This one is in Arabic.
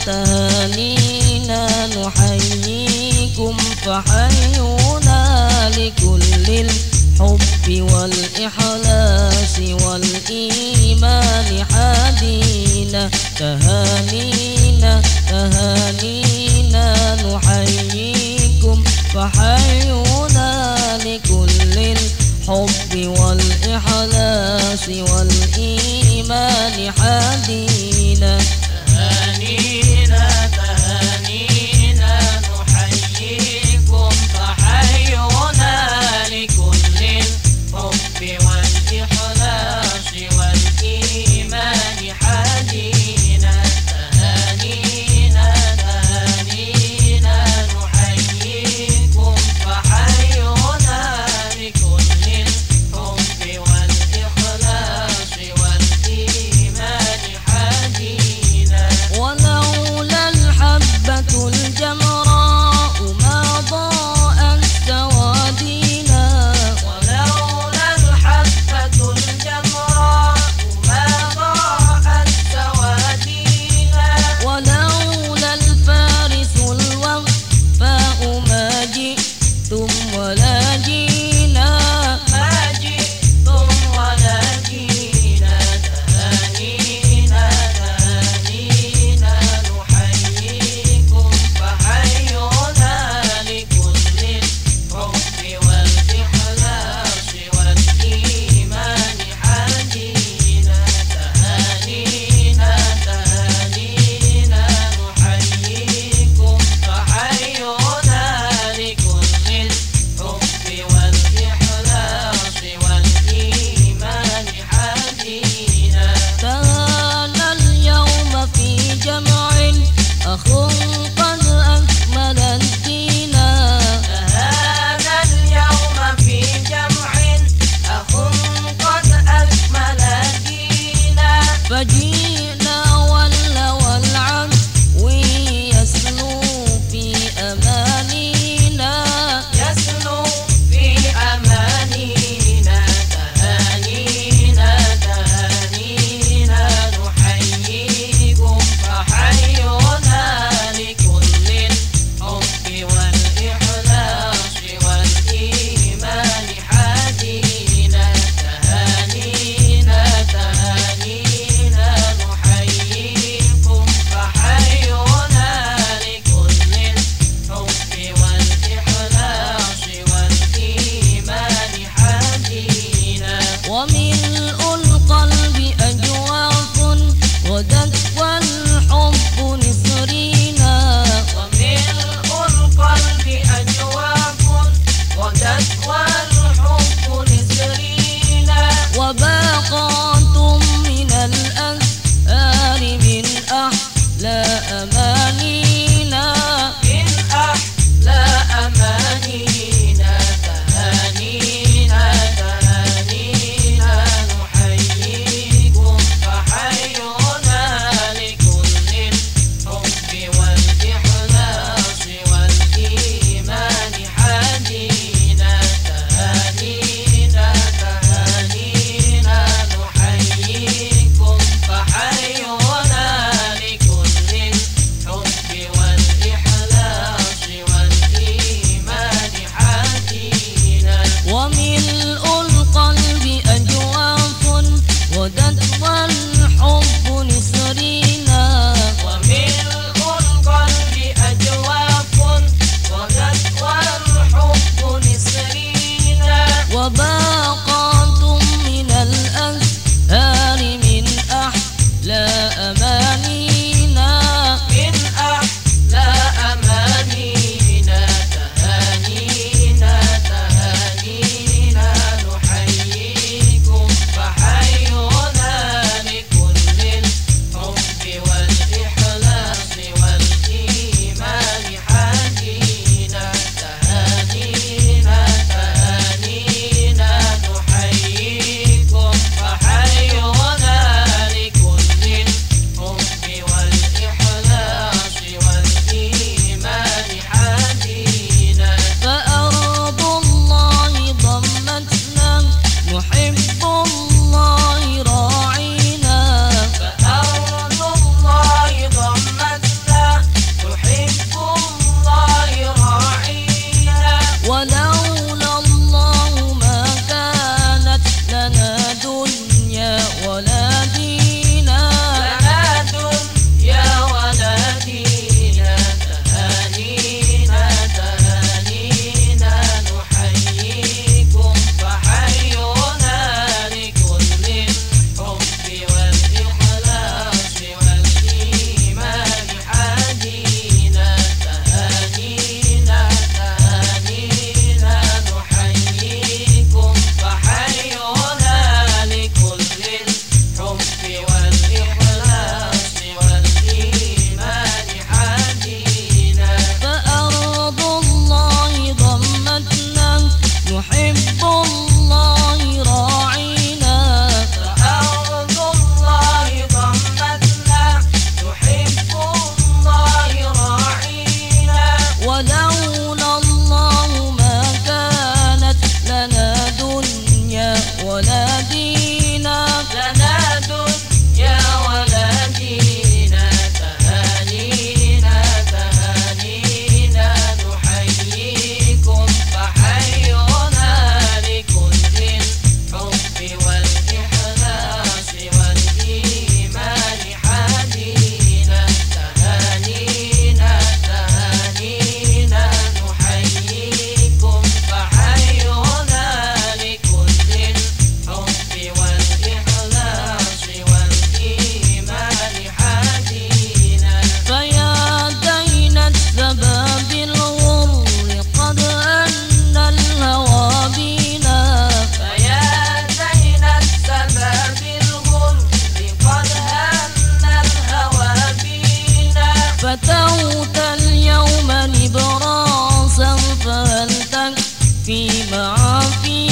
تهانينا نحييكم فحيونا لكل الحب والإخلاص والإيمان حدينا تهانينا نحييكم فحيونا لكل الحب والإخلاص والإيمان حدينا تهانينا نحييكم فحيونا لكل الحب والإخلاص والإيمان حدينا تهانينا نحييكم فحيونا لكل الحب والإخلاص والإيمان حدينا ولولا الحبة الجمراء ما ضاءت سوادينا ولولا الحبة الجمراء ما ضاءت سوادينا ولولا الفارس الوفاء ما جئتم ولا جينا ما جئتم ولا جينا تهانينا نحييكم فحيونا لكل الحب والإخلاص والإيمان حدينا تهانينا نحييكم فحيونا لكل الحب والإخلاص والإيمان حدينا تهانى اليوم في جمع أخ قد أكمل الدين تهانى اليوم في جمع أخ قد أكمل الدين فجئنا واللوى العدو يسلو في أمانينا يسلو في أمانينا تهانينا نحييكم فحيونا لكل الحب والإخلاص والإيمان حدينا تهانينا نحييكم فحيونا لكل الحب والإخلاص والإيمان حدينا وملء القلب أجواف غدت والحب نسرينا وملء القلب أجواف غدت والحب نسرينا وباقات من الأزهار من أحلى أمانينا من أحلى أمانينا تهانينا نحييكم فحيونا لكل الحب والإخلاص والإيمان حدينا تهانينا نحييكم فحيونا لكل الحب والإخلاص والإيمان حدينا وملء القلب أجواف غدت والحب نسرينا وملء القلب أجواف غدت والحب نسرينا وباقات من الأزهار من أحلى أمانينا من أحلى أمانينا تهانينا معافي